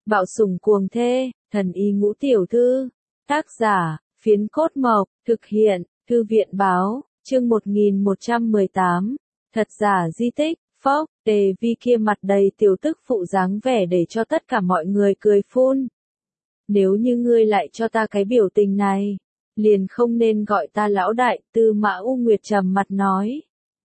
Bạo sủng cuồng thê, thần y ngũ tiểu thư. Tác giả, Phiến Cốt Mộc, thực hiện, Thư viện báo, chương 1118. Thật giả di tích, phốc, Tề Vi kia mặt đầy tiểu tức phụ dáng vẻ để cho tất cả mọi người cười phun. Nếu như ngươi lại cho ta cái biểu tình này, liền không nên gọi ta lão đại, Tư Mã U Nguyệt trầm mặt nói.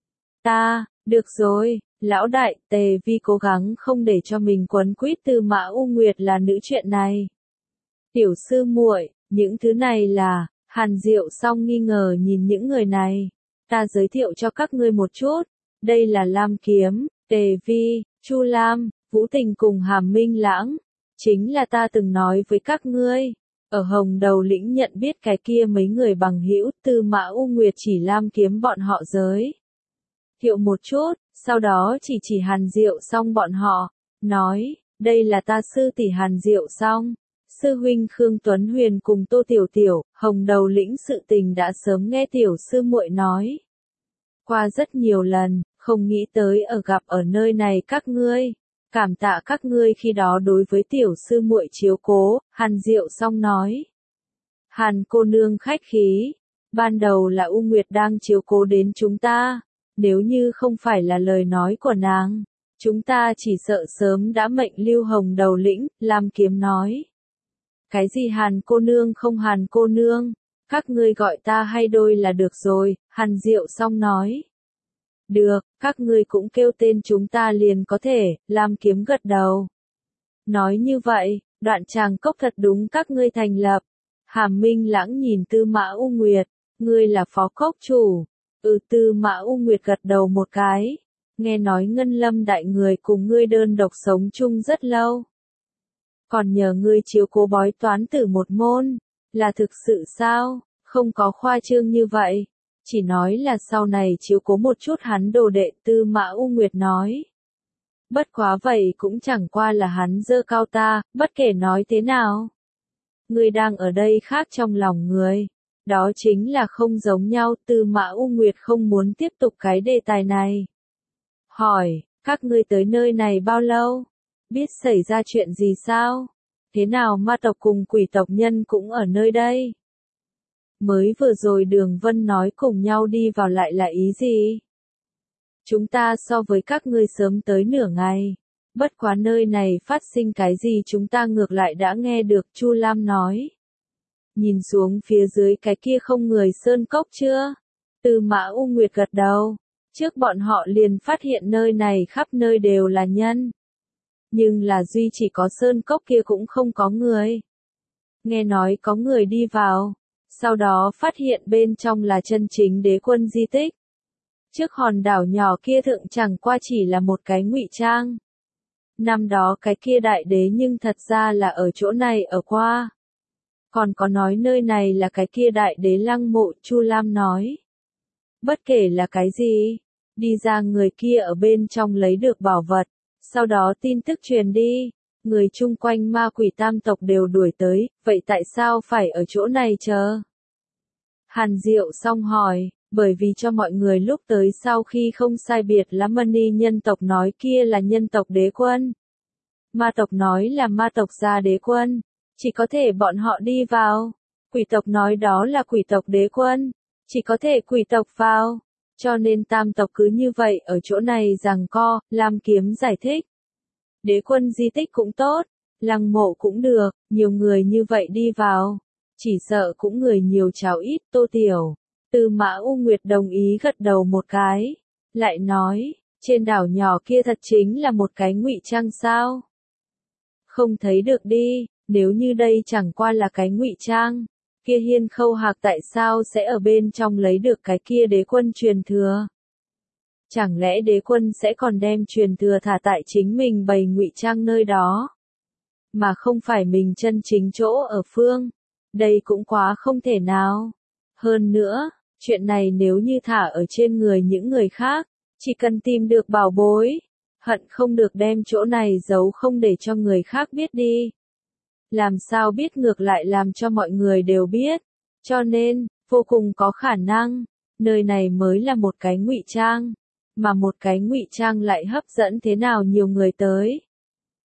Được rồi, lão đại, Tề Vi cố gắng không để cho mình quấn quýt Tư Mã U Nguyệt là nữ chuyện này. Tiểu sư muội, những thứ này là, Hàn Diệu Song nghi ngờ nhìn những người này. Ta giới thiệu cho các ngươi một chút, đây là Lam Kiếm, Tề Vi, Chu Lam, Vũ Tình cùng Hàm Minh Lãng. Chính là ta từng nói với các ngươi, ở Hồng Đầu Lĩnh nhận biết cái kia mấy người bằng hữu, Tư Mã U Nguyệt chỉ Lam Kiếm bọn họ giới thiệu một chút, sau đó chỉ Hàn Diệu Song bọn họ, nói, đây là ta sư tỷ Hàn Diệu Song, sư huynh Khương Tuấn Huyền cùng Tô Tiểu Tiểu, Hồng Đầu Lĩnh sự tình đã sớm nghe tiểu sư muội nói qua rất nhiều lần, không nghĩ tới gặp ở nơi này các ngươi. Cảm tạ các ngươi khi đó đối với tiểu sư muội chiếu cố, Hàn Diệu Song nói. Hàn cô nương khách khí, ban đầu là U Nguyệt đang chiếu cố đến chúng ta, nếu như không phải là lời nói của nàng, chúng ta chỉ sợ sớm đã mệnh lưu Hồng Đầu Lĩnh, Lam Kiếm nói. Cái gì Hàn cô nương không Hàn cô nương, các ngươi gọi ta hay đôi là được rồi, Hàn Diệu Song nói. Được, các ngươi cũng kêu tên chúng ta liền có thể, Lam Kiếm gật đầu. Nói như vậy, đoạn tràng cốc thật đúng các ngươi thành lập. Hàm Minh Lãng nhìn Tư Mã U Nguyệt, ngươi là phó cốc chủ. Tư Mã U Nguyệt gật đầu một cái. Nghe nói Ngân Lâm đại người cùng ngươi đơn độc sống chung rất lâu. Còn nhờ ngươi chiếu cố bói toán tử một môn, là thực sự sao, không có khoa trương như vậy. Chỉ nói là sau này chiếu cố một chút hắn đồ đệ, Tư Mã U Nguyệt nói. Bất quá vậy cũng chẳng qua là hắn dơ cao ta, bất kể nói thế nào. Ngươi đang ở đây khác trong lòng người. Đó chính là không giống nhau, Tư Mã U Nguyệt không muốn tiếp tục cái đề tài này. Hỏi, các ngươi tới nơi này bao lâu? Biết xảy ra chuyện gì sao? Thế nào ma tộc cùng quỷ tộc nhân cũng ở nơi đây? Mới vừa rồi Đường Vân nói cùng nhau đi vào lại là ý gì? Chúng ta so với các ngươi sớm tới nửa ngày. Bất quá nơi này phát sinh cái gì chúng ta ngược lại đã nghe được, Chu Lam nói. Nhìn xuống phía dưới cái kia không người sơn cốc chưa? Tư Mã U Nguyệt gật đầu. Trước bọn họ liền phát hiện nơi này khắp nơi đều là nhân. Nhưng là duy chỉ có sơn cốc kia cũng không có người. Nghe nói có người đi vào. Sau đó phát hiện bên trong là chân chính đế quân di tích. Trước hòn đảo nhỏ kia thượng chẳng qua chỉ là một cái ngụy trang. Năm đó cái kia đại đế nhưng thật ra là ở chỗ này ở qua. Còn có nói nơi này là cái kia đại đế lăng mộ, Chu Lam nói. Bất kể là cái gì, đi ra người kia ở bên trong lấy được bảo vật, sau đó tin tức truyền đi. Người chung quanh ma quỷ tam tộc đều đuổi tới, vậy tại sao phải ở chỗ này chờ? Hàn Diệu Song hỏi, bởi vì cho mọi người lúc tới sau khi không sai biệt lắm Mani nhân tộc nói kia là nhân tộc đế quân. Ma tộc nói là ma tộc gia đế quân, chỉ có thể bọn họ đi vào. Quỷ tộc nói đó là quỷ tộc đế quân, chỉ có thể quỷ tộc vào. Cho nên tam tộc cứ như vậy ở chỗ này giằng co, Lam Kiếm giải thích. Đế quân di tích cũng tốt, lăng mộ cũng được, nhiều người như vậy đi vào. Chỉ sợ cũng người nhiều cháo ít, Tô Tiểu. Tư Mã U Nguyệt đồng ý gật đầu một cái. Lại nói, trên đảo nhỏ kia thật chính là một cái ngụy trang sao? Không thấy được đi, nếu như đây chẳng qua là cái ngụy trang. Kia Hiên Khâu Hạc tại sao sẽ ở bên trong lấy được cái kia đế quân truyền thừa? Chẳng lẽ đế quân sẽ còn đem truyền thừa thả tại chính mình bày ngụy trang nơi đó? Mà không phải mình chân chính chỗ ở phương? Đây cũng quá không thể nào. Hơn nữa, chuyện này nếu như thả ở trên người những người khác, chỉ cần tìm được bảo bối, hận không được đem chỗ này giấu không để cho người khác biết đi. Làm sao biết ngược lại làm cho mọi người đều biết. Cho nên, vô cùng có khả năng, nơi này mới là một cái ngụy trang. Mà một cái ngụy trang lại hấp dẫn thế nào nhiều người tới.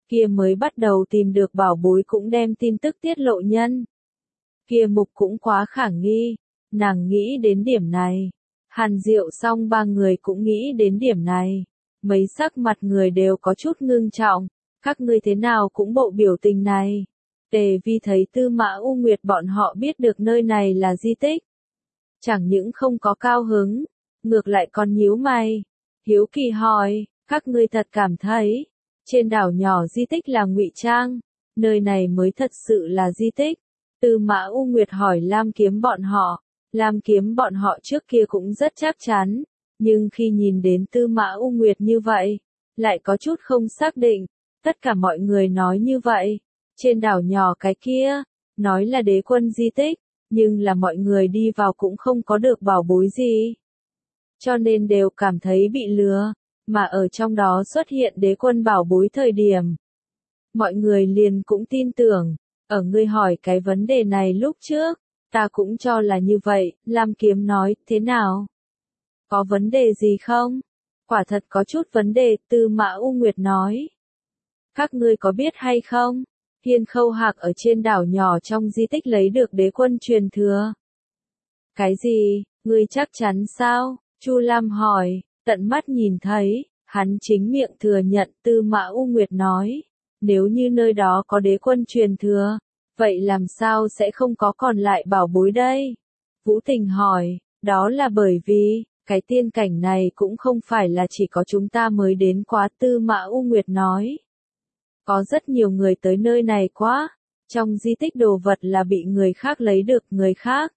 kia mới bắt đầu tìm được bảo bối cũng đem tin tức tiết lộ nhân. Kia mục cũng quá khả nghi, nàng nghĩ đến điểm này. Hàn Diệu xong ba người cũng nghĩ đến điểm này. Mấy sắc mặt người đều có chút ngưng trọng, các ngươi thế nào cũng bộ biểu tình này. Tề Vi thấy Tư Mã U Nguyệt bọn họ biết được nơi này là di tích. Chẳng những không có cao hứng, ngược lại còn nhíu mày. Hiếu kỳ hỏi, các ngươi thật cảm thấy, trên đảo nhỏ di tích là ngụy trang, nơi này mới thật sự là di tích. Tư Mã U Nguyệt hỏi Lam Kiếm bọn họ, Lam Kiếm bọn họ trước kia cũng rất chắc chắn, nhưng khi nhìn đến Tư Mã U Nguyệt như vậy, lại có chút không xác định. Tất cả mọi người nói như vậy, trên đảo nhỏ cái kia, nói là đế quân di tích, nhưng là mọi người đi vào cũng không có được bảo bối gì. Cho nên đều cảm thấy bị lừa, mà ở trong đó xuất hiện đế quân bảo bối thời điểm. Mọi người liền cũng tin tưởng, ở ngươi hỏi cái vấn đề này lúc trước, ta cũng cho là như vậy, Lam Kiếm nói, thế nào? Có vấn đề gì không? Quả thật có chút vấn đề, Tư Mã U Nguyệt nói. Các ngươi có biết hay không? Hiên Khâu Hạc ở trên đảo nhỏ trong di tích lấy được đế quân truyền thừa. Cái gì, ngươi chắc chắn sao? Chu Lam hỏi, tận mắt nhìn thấy, hắn chính miệng thừa nhận. Tư Mã U Nguyệt nói, nếu như nơi đó có đế quân truyền thừa, vậy làm sao sẽ không có còn lại bảo bối đây? Vũ Tình hỏi, đó là bởi vì, cái tiên cảnh này cũng không phải là chỉ có chúng ta mới đến quá. Tư Mã U Nguyệt nói. Có rất nhiều người tới nơi này quá, trong di tích đồ vật là bị người khác lấy được. Người khác?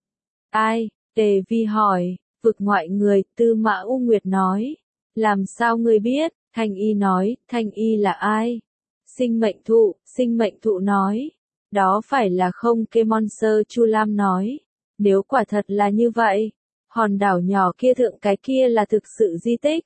Ai? Tề Vi hỏi, vực ngoại người. Tư Mã U Nguyệt nói, làm sao ngươi biết? Thanh Y nói, Thanh Y là ai? Sinh mệnh thụ nói, đó phải là không kê monster. Chu Lam nói, nếu quả thật là như vậy, hòn đảo nhỏ kia thượng cái kia là thực sự di tích.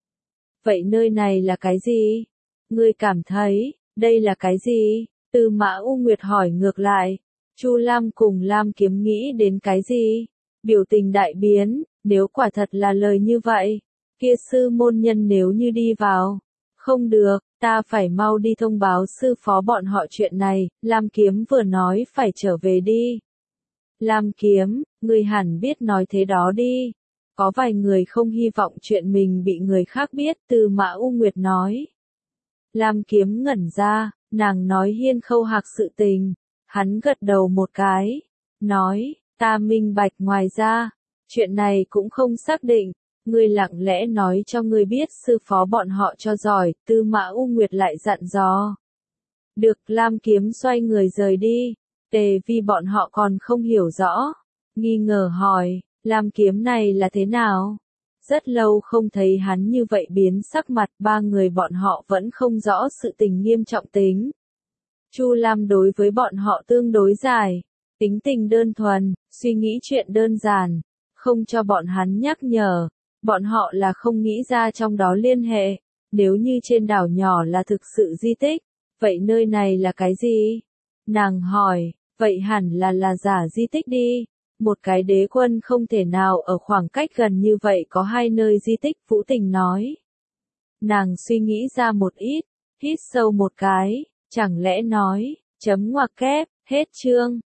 Vậy nơi này là cái gì? Ngươi cảm thấy, đây là cái gì? Tư Mã U Nguyệt hỏi ngược lại. Chu Lam cùng Lam Kiếm nghĩ đến cái gì? Biểu tình đại biến, nếu quả thật là lời như vậy, kia sư môn nhân nếu như đi vào. Không được, ta phải mau đi thông báo sư phó bọn họ chuyện này. Lam Kiếm vừa nói phải trở về đi. Lam Kiếm, ngươi hẳn biết nói thế đó đi. Có vài người không hy vọng chuyện mình bị người khác biết. Tư Mã U Nguyệt nói. Lam Kiếm ngẩn ra, nàng nói Hiên Khâu Hạc sự tình. Hắn gật đầu một cái, nói, ta minh bạch. Ngoài ra, chuyện này cũng không xác định. Ngươi lặng lẽ nói cho ngươi biết sư phó bọn họ cho giỏi. Tư Mã U Nguyệt lại dặn dò. Được. Lam Kiếm xoay người rời đi. Tề Vi bọn họ còn không hiểu rõ, nghi ngờ hỏi, Lam Kiếm này là thế nào? Rất lâu không thấy hắn như vậy biến sắc mặt. Ba người bọn họ vẫn không rõ sự tình nghiêm trọng tính. Chu Lam đối với bọn họ tương đối dài, tính tình đơn thuần, suy nghĩ chuyện đơn giản, không cho bọn hắn nhắc nhở, bọn họ là không nghĩ ra trong đó liên hệ. Nếu như trên đảo nhỏ là thực sự di tích, vậy nơi này là cái gì? Nàng hỏi, vậy hẳn là giả di tích đi. Một cái đế quân không thể nào ở khoảng cách gần như vậy có hai nơi di tích. Vũ Tình nói. Nàng suy nghĩ ra một ít, hít sâu một cái, chẳng lẽ nói, chấm ngoặc kép, hết chương.